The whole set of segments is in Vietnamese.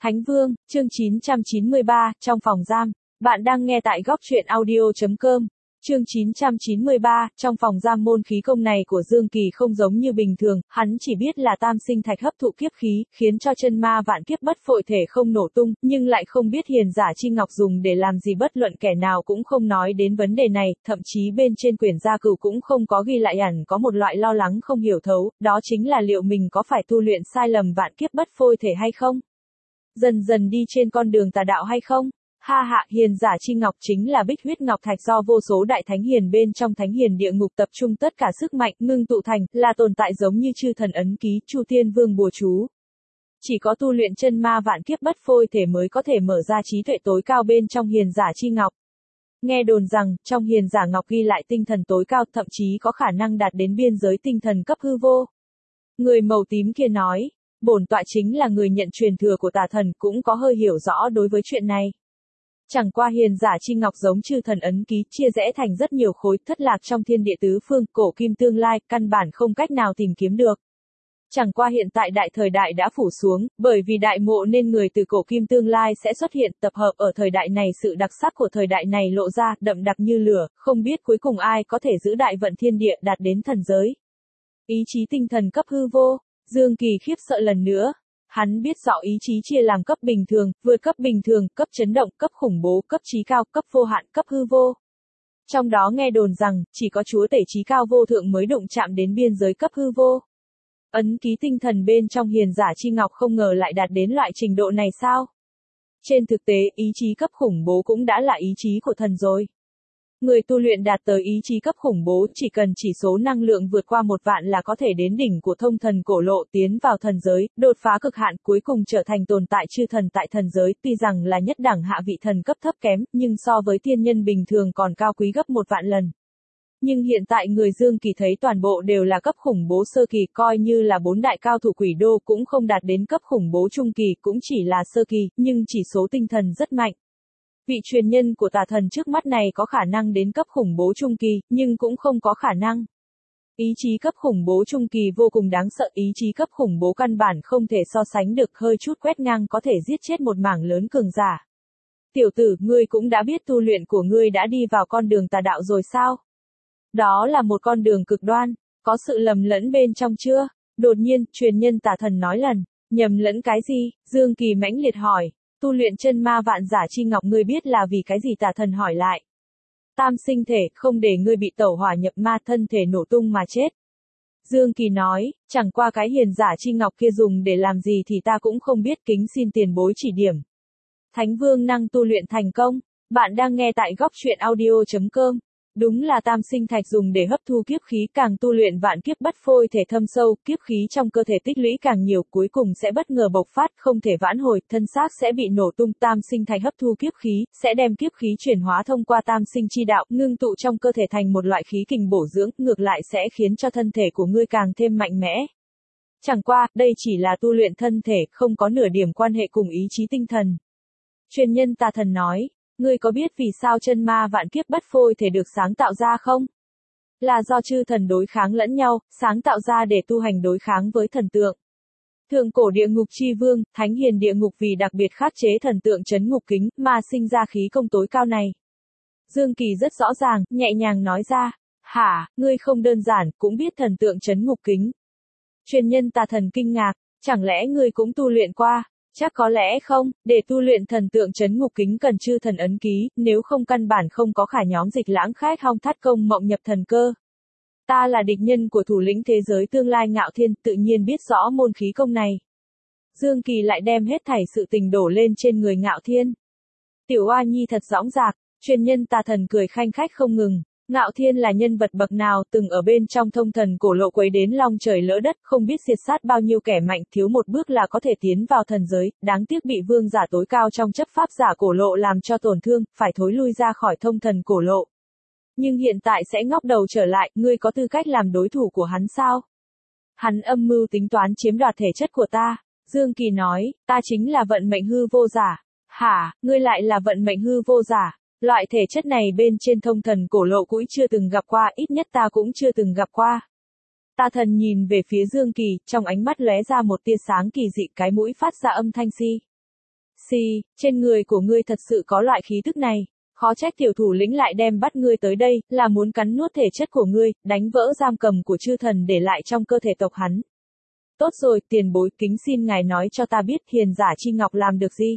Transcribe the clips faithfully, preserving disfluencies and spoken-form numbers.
Thánh Vương, chương chín trăm chín mươi ba, trong phòng giam. Bạn đang nghe tại góc truyện audio.com. Chương chín trăm chín mươi ba, trong phòng giam. Môn khí công này của Dương Kỳ không giống như bình thường, hắn chỉ biết là tam sinh thạch hấp thụ kiếp khí, khiến cho chân ma vạn kiếp bất phội thể không nổ tung, nhưng lại không biết hiền giả chi ngọc dùng để làm gì. Bất luận kẻ nào cũng không nói đến vấn đề này, thậm chí bên trên quyển gia cửu cũng không có ghi lại. Hẳn có một loại lo lắng không hiểu thấu, đó chính là liệu mình có phải tu luyện sai lầm vạn kiếp bất phôi thể hay không? Dần dần đi trên con đường tà đạo hay không? Ha hạ, hiền giả chi ngọc chính là bích huyết ngọc thạch do vô số đại thánh hiền bên trong thánh hiền địa ngục tập trung tất cả sức mạnh, ngưng tụ thành, là tồn tại giống như chư thần ấn ký, chu tiên vương bùa chú. Chỉ có tu luyện chân ma vạn kiếp bất phôi thể mới có thể mở ra trí tuệ tối cao bên trong hiền giả chi ngọc. Nghe đồn rằng, trong hiền giả ngọc ghi lại tinh thần tối cao, thậm chí có khả năng đạt đến biên giới tinh thần cấp hư vô. Người màu tím kia nói, bổn tọa chính là người nhận truyền thừa của tà thần, cũng có hơi hiểu rõ đối với chuyện này. Chẳng qua hiền giả chi ngọc giống chư thần ấn ký, chia rẽ thành rất nhiều khối, thất lạc trong thiên địa tứ phương, cổ kim tương lai, căn bản không cách nào tìm kiếm được. Chẳng qua hiện tại đại thời đại đã phủ xuống, bởi vì đại ngộ nên người từ cổ kim tương lai sẽ xuất hiện, tập hợp ở thời đại này. Sự đặc sắc của thời đại này lộ ra, đậm đặc như lửa, không biết cuối cùng ai có thể giữ đại vận thiên địa đạt đến thần giới. Ý chí tinh thần cấp hư vô, Dương Kỳ khiếp sợ lần nữa. Hắn biết rõ ý chí chia làm cấp bình thường, vượt cấp bình thường, cấp chấn động, cấp khủng bố, cấp trí cao, cấp vô hạn, cấp hư vô. Trong đó nghe đồn rằng, chỉ có chúa tể trí cao vô thượng mới đụng chạm đến biên giới cấp hư vô. Ấn ký tinh thần bên trong hiền giả chi ngọc không ngờ lại đạt đến loại trình độ này sao? Trên thực tế, ý chí cấp khủng bố cũng đã là ý chí của thần rồi. Người tu luyện đạt tới ý chí cấp khủng bố chỉ cần chỉ số năng lượng vượt qua một vạn là có thể đến đỉnh của thông thần cổ lộ, tiến vào thần giới, đột phá cực hạn, cuối cùng trở thành tồn tại chư thần tại thần giới. Tuy rằng là nhất đẳng hạ vị thần cấp thấp kém, nhưng so với tiên nhân bình thường còn cao quý gấp một vạn lần. Nhưng hiện tại người Dương Kỳ thấy toàn bộ đều là cấp khủng bố sơ kỳ, coi như là bốn đại cao thủ quỷ đô cũng không đạt đến cấp khủng bố trung kỳ, cũng chỉ là sơ kỳ, nhưng chỉ số tinh thần rất mạnh. Vị truyền nhân của tà thần trước mắt này có khả năng đến cấp khủng bố trung kỳ, nhưng cũng không có khả năng. Ý chí cấp khủng bố trung kỳ vô cùng đáng sợ, ý chí cấp khủng bố căn bản không thể so sánh được, hơi chút quét ngang có thể giết chết một mảng lớn cường giả. Tiểu tử, ngươi cũng đã biết tu luyện của ngươi đã đi vào con đường tà đạo rồi sao? Đó là một con đường cực đoan, có sự lầm lẫn bên trong chưa? Đột nhiên, truyền nhân tà thần nói lần, nhầm lẫn cái gì? Dương Kỳ mãnh liệt hỏi. Tu luyện chân ma vạn giả chi ngọc ngươi biết là vì cái gì? Tà thần hỏi lại. Tam sinh thể, không để ngươi bị tẩu hỏa nhập ma, thân thể nổ tung mà chết. Dương Kỳ nói, chẳng qua cái hiền giả chi ngọc kia dùng để làm gì thì ta cũng không biết, kính xin tiền bối chỉ điểm. Thánh Vương năng tu luyện thành công. Bạn đang nghe tại góc truyện audio.com. Đúng là tam sinh thạch dùng để hấp thu kiếp khí, càng tu luyện vạn kiếp bất phôi thể thâm sâu, kiếp khí trong cơ thể tích lũy càng nhiều, cuối cùng sẽ bất ngờ bộc phát, không thể vãn hồi, thân xác sẽ bị nổ tung. Tam sinh thạch hấp thu kiếp khí, sẽ đem kiếp khí chuyển hóa thông qua tam sinh chi đạo, ngưng tụ trong cơ thể thành một loại khí kình bổ dưỡng, ngược lại sẽ khiến cho thân thể của ngươi càng thêm mạnh mẽ. Chẳng qua, đây chỉ là tu luyện thân thể, không có nửa điểm quan hệ cùng ý chí tinh thần. Truyền nhân tà thần nói. Ngươi có biết vì sao chân ma vạn kiếp bất phôi thể được sáng tạo ra không? Là do chư thần đối kháng lẫn nhau, sáng tạo ra để tu hành đối kháng với thần tượng. Thượng cổ địa ngục chi vương, thánh hiền địa ngục vì đặc biệt khắc chế thần tượng trấn ngục kính, mà sinh ra khí công tối cao này. Dương Kỳ rất rõ ràng, nhẹ nhàng nói ra. Hả, ngươi không đơn giản, cũng biết thần tượng trấn ngục kính. Truyền nhân tà thần kinh ngạc, chẳng lẽ ngươi cũng tu luyện qua? Chắc có lẽ không, để tu luyện thần tượng trấn ngục kính cần chư thần ấn ký, nếu không căn bản không có khả nhóm dịch lãng khách hong thắt công mộng nhập thần cơ. Ta là địch nhân của thủ lĩnh thế giới tương lai Ngạo Thiên, tự nhiên biết rõ môn khí công này. Dương Kỳ lại đem hết thảy sự tình đổ lên trên người Ngạo Thiên. Tiểu oa nhi thật dõng dạc, truyền nhân tà thần cười khanh khách không ngừng. Ngạo Thiên là nhân vật bậc nào, từng ở bên trong thông thần cổ lộ quấy đến long trời lỡ đất, không biết diệt sát bao nhiêu kẻ mạnh, thiếu một bước là có thể tiến vào thần giới, đáng tiếc bị vương giả tối cao trong chấp pháp giả cổ lộ làm cho tổn thương, phải thối lui ra khỏi thông thần cổ lộ. Nhưng hiện tại sẽ ngóc đầu trở lại, ngươi có tư cách làm đối thủ của hắn sao? Hắn âm mưu tính toán chiếm đoạt thể chất của ta. Dương Kỳ nói, ta chính là vận mệnh hư vô giả. Hả, ngươi lại là vận mệnh hư vô giả? Loại thể chất này bên trên thông thần cổ lộ cũng chưa từng gặp qua, ít nhất ta cũng chưa từng gặp qua. Tà thần nhìn về phía Dương Kỳ, trong ánh mắt lóe ra một tia sáng kỳ dị, cái mũi phát ra âm thanh si. Xì, trên người của ngươi thật sự có loại khí tức này. Khó trách tiểu thủ lĩnh lại đem bắt ngươi tới đây, là muốn cắn nuốt thể chất của ngươi, đánh vỡ giam cầm của chư thần để lại trong cơ thể tộc hắn. Tốt rồi, tiền bối, kính xin ngài nói cho ta biết hiền giả chi ngọc làm được gì?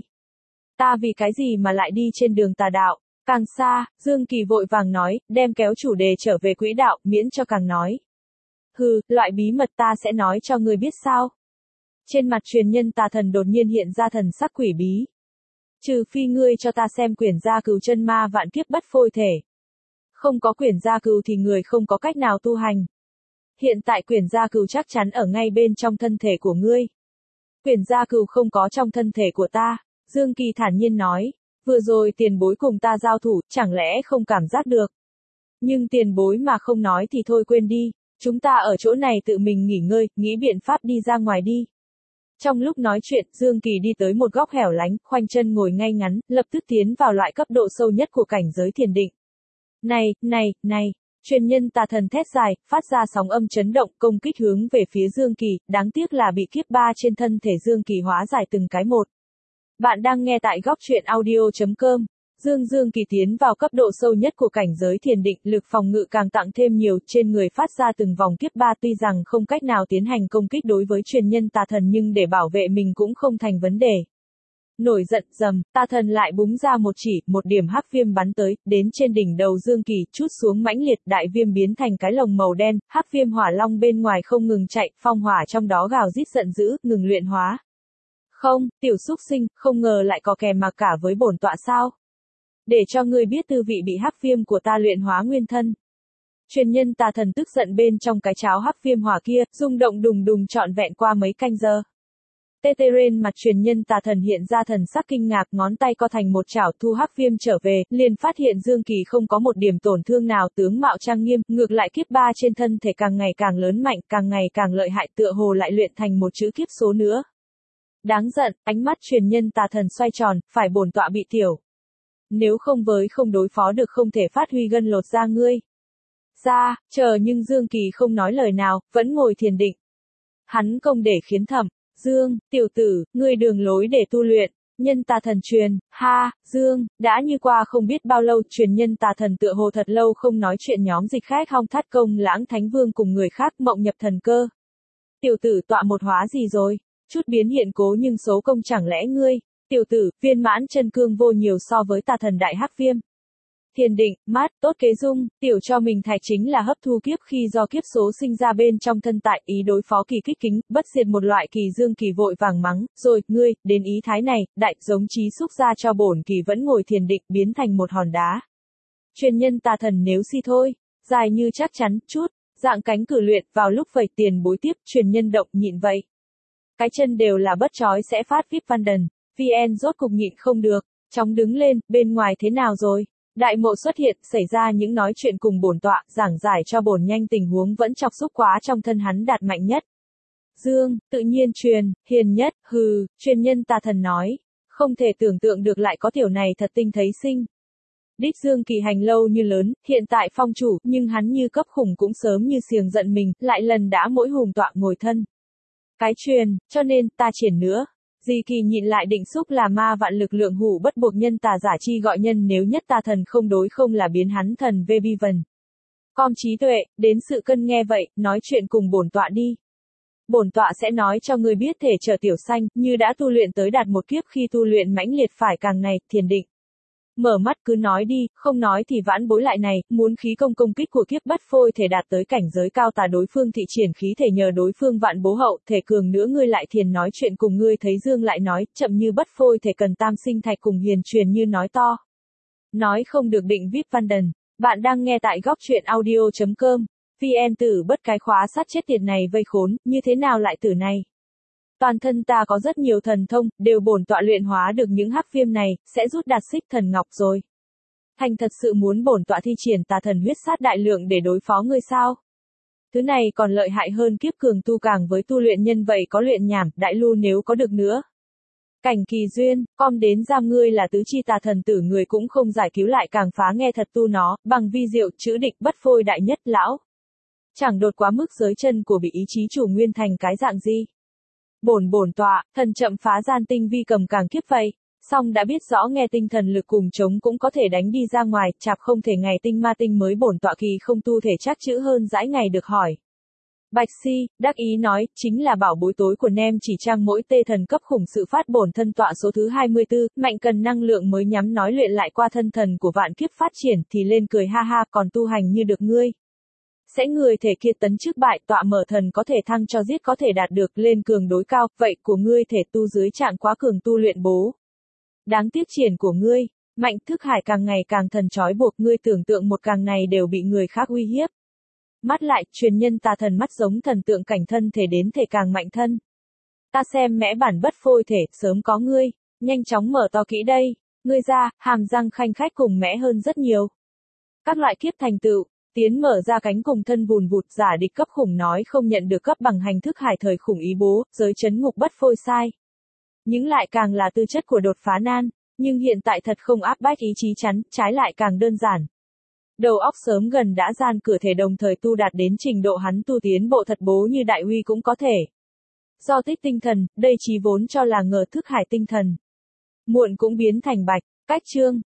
Ta vì cái gì mà lại đi trên đường tà đạo? Càng xa, Dương Kỳ vội vàng nói, đem kéo chủ đề trở về quỹ đạo, miễn cho càng nói. Hừ, loại bí mật ta sẽ nói cho ngươi biết sao? Trên mặt truyền nhân tà thần đột nhiên hiện ra thần sắc quỷ bí. Trừ phi ngươi cho ta xem quyển gia cừu chân ma vạn kiếp bất phôi thể. Không có quyển gia cừu thì người không có cách nào tu hành. Hiện tại quyển gia cừu chắc chắn ở ngay bên trong thân thể của ngươi. Quyển gia cừu không có trong thân thể của ta, Dương Kỳ thản nhiên nói. Vừa rồi tiền bối cùng ta giao thủ, chẳng lẽ không cảm giác được. Nhưng tiền bối mà không nói thì thôi quên đi, chúng ta ở chỗ này tự mình nghỉ ngơi, nghĩ biện pháp đi ra ngoài đi. Trong lúc nói chuyện, Dương Kỳ đi tới một góc hẻo lánh, khoanh chân ngồi ngay ngắn, lập tức tiến vào loại cấp độ sâu nhất của cảnh giới thiền định. Này, này, này, truyền nhân tà thần thét dài, phát ra sóng âm chấn động, công kích hướng về phía Dương Kỳ, đáng tiếc là bị kiếp ba trên thân thể Dương Kỳ hóa giải từng cái một. Bạn đang nghe tại góc truyện audio chấm com. Dương Dương Kỳ tiến vào cấp độ sâu nhất của cảnh giới thiền định, lực phòng ngự càng tặng thêm nhiều, trên người phát ra từng vòng kiếp ba tuy rằng không cách nào tiến hành công kích đối với truyền nhân tà thần nhưng để bảo vệ mình cũng không thành vấn đề. Nổi giận rầm, tà thần lại búng ra một chỉ, một điểm hắc viêm bắn tới, đến trên đỉnh đầu Dương Kỳ, chút xuống mãnh liệt, đại viêm biến thành cái lồng màu đen, hắc viêm hỏa long bên ngoài không ngừng chạy, phong hỏa trong đó gào rít giận dữ, ngừng luyện hóa. Không, tiểu xúc sinh, không ngờ lại có kèm mà cả với bổn tọa sao? Để cho ngươi biết tư vị bị hắc viêm của ta luyện hóa nguyên thân. Truyền nhân tà thần tức giận bên trong cái cháo hắc viêm hỏa kia, rung động đùng đùng trọn vẹn qua mấy canh giờ. Tê tê rên mặt truyền nhân tà thần hiện ra thần sắc kinh ngạc, ngón tay co thành một chảo thu hắc viêm trở về, liền phát hiện Dương Kỳ không có một điểm tổn thương nào, tướng mạo trang nghiêm, ngược lại kiếp ba trên thân thể càng ngày càng lớn mạnh, càng ngày càng lợi hại, tựa hồ lại luyện thành một chữ kiếp số nữa. Đáng giận, ánh mắt truyền nhân tà thần xoay tròn, phải bổn tọa bị tiểu. Nếu không với không đối phó được không thể phát huy gân lột ra ngươi. Ra, chờ nhưng Dương Kỳ không nói lời nào, vẫn ngồi thiền định. Hắn công để khiến thẩm, Dương, tiểu tử, ngươi đường lối để tu luyện, nhân tà thần truyền, ha, Dương, đã như qua không biết bao lâu, truyền nhân tà thần tựa hồ thật lâu không nói chuyện nhóm dịch khách Hong Thát Công Lãng Thánh Vương cùng người khác mộng nhập thần cơ. Tiểu tử tọa một hóa gì rồi? Chút biến hiện cố nhưng số công chẳng lẽ ngươi, tiểu tử, viên mãn chân cương vô nhiều so với tà thần đại hắc viêm. Thiền định, mát, tốt kế dung, tiểu cho mình thạch chính là hấp thu kiếp khi do kiếp số sinh ra bên trong thân tại, ý đối phó kỳ kích kính, bất diệt một loại kỳ Dương Kỳ vội vàng mắng, rồi, ngươi, đến ý thái này, đại, giống trí xúc ra cho bổn Kỳ vẫn ngồi thiền định, biến thành một hòn đá. Truyền nhân tà thần nếu si thôi, dài như chắc chắn, chút, dạng cánh cử luyện, vào lúc vậy tiền bối tiếp, truyền nhân động nhịn vậy. Cái chân đều là bất trói sẽ phát vip văn đần, vê en rốt cục nhịn không được, chóng đứng lên, bên ngoài thế nào rồi? Đại mộ xuất hiện, xảy ra những nói chuyện cùng bổn tọa, giảng giải cho bổn nhanh tình huống vẫn chọc xúc quá trong thân hắn đạt mạnh nhất. Dương, tự nhiên truyền, hiền nhất, hừ, truyền nhân tà thần nói, không thể tưởng tượng được lại có tiểu này thật tinh thấy sinh. Đích Dương Kỳ hành lâu như lớn, hiện tại phong chủ, nhưng hắn như cấp khủng cũng sớm như xiềng giận mình, lại lần đã mỗi hùng tọa ngồi thân. Cái truyền, cho nên, ta triển nữa. Di Kỳ nhịn lại định xúc là ma vạn lực lượng hủ bất buộc nhân tà giả chi gọi nhân nếu nhất tà thần không đối không là biến hắn thần vê bi vần. Com trí tuệ, đến sự cân nghe vậy, nói chuyện cùng bổn tọa đi. Bổn tọa sẽ nói cho ngươi biết thể trở tiểu sanh, như đã tu luyện tới đạt một kiếp khi tu luyện mãnh liệt phải càng này, thiền định. Mở mắt cứ nói đi, không nói thì vãn bối lại này, muốn khí công công kích của kiếp bất phôi thể đạt tới cảnh giới cao tà đối phương thị triển khí thể nhờ đối phương vạn bố hậu, thể cường nữa ngươi lại thiền nói chuyện cùng ngươi thấy Dương lại nói, chậm như bất phôi thể cần tam sinh thạch cùng hiền truyền như nói to. Nói không được định vip văn đần, bạn đang nghe tại góc truyện audio chấm com, vê en tử bất cái khóa sát chết tiệt này vây khốn, như thế nào lại tử này? Toàn thân ta có rất nhiều thần thông, đều bổn tọa luyện hóa được những hắc viêm này, sẽ rút đạt xích thần ngọc rồi. Thành thật sự muốn bổn tọa thi triển tà thần huyết sát đại lượng để đối phó ngươi sao? Thứ này còn lợi hại hơn kiếp cường tu càng với tu luyện nhân vậy có luyện nhảm, đại lưu nếu có được nữa. Cảnh kỳ duyên, com đến giam ngươi là tứ chi tà thần tử người cũng không giải cứu lại càng phá nghe thật tu nó, bằng vi diệu chữ địch bất phôi đại nhất lão. Chẳng đột quá mức giới chân của bị ý chí chủ nguyên thành cái dạng gì. Bổn bổn tọa, thần chậm phá gian tinh vi cầm càng kiếp vậy. Song đã biết rõ nghe tinh thần lực cùng chống cũng có thể đánh đi ra ngoài, chạp không thể ngày tinh ma tinh mới bổn tọa kỳ không tu thể chắc chữ hơn dãi ngày được hỏi. Bạch Si, đắc ý nói, chính là bảo bối tối của nem chỉ trang mỗi tê thần cấp khủng sự phát bổn thân tọa số thứ hai mươi tư, mạnh cần năng lượng mới nhắm nói luyện lại qua thân thần của vạn kiếp phát triển thì lên cười ha ha còn tu hành như được ngươi. Sẽ người thể kia tấn trước bại tọa mở thần có thể thăng cho giết có thể đạt được lên cường đối cao, vậy của ngươi thể tu dưới trạng quá cường tu luyện bố. Đáng tiếc triển của ngươi, mạnh thức hải càng ngày càng thần trói buộc ngươi tưởng tượng một càng này đều bị người khác uy hiếp. Mắt lại, truyền nhân tà thần mắt giống thần tượng cảnh thân thể đến thể càng mạnh thân. Ta xem mẽ bản bất phôi thể, sớm có ngươi, nhanh chóng mở to kỹ đây, ngươi ra, hàm răng khanh khách cùng mẽ hơn rất nhiều. Các loại kiếp thành tựu, tiến mở ra cánh cùng thân vùn vụt giả địch cấp khủng nói không nhận được cấp bằng hành thức hải thời khủng ý bố, giới chấn ngục bất phôi sai. Những lại càng là tư chất của đột phá nan, nhưng hiện tại thật không áp bách ý chí chắn, trái lại càng đơn giản. Đầu óc sớm gần đã gian cửa thể đồng thời tu đạt đến trình độ hắn tu tiến bộ thật bố như đại uy cũng có thể. Do tích tinh thần, đây chí vốn cho là ngờ thức hải tinh thần. Muộn cũng biến thành bạch, cách chương.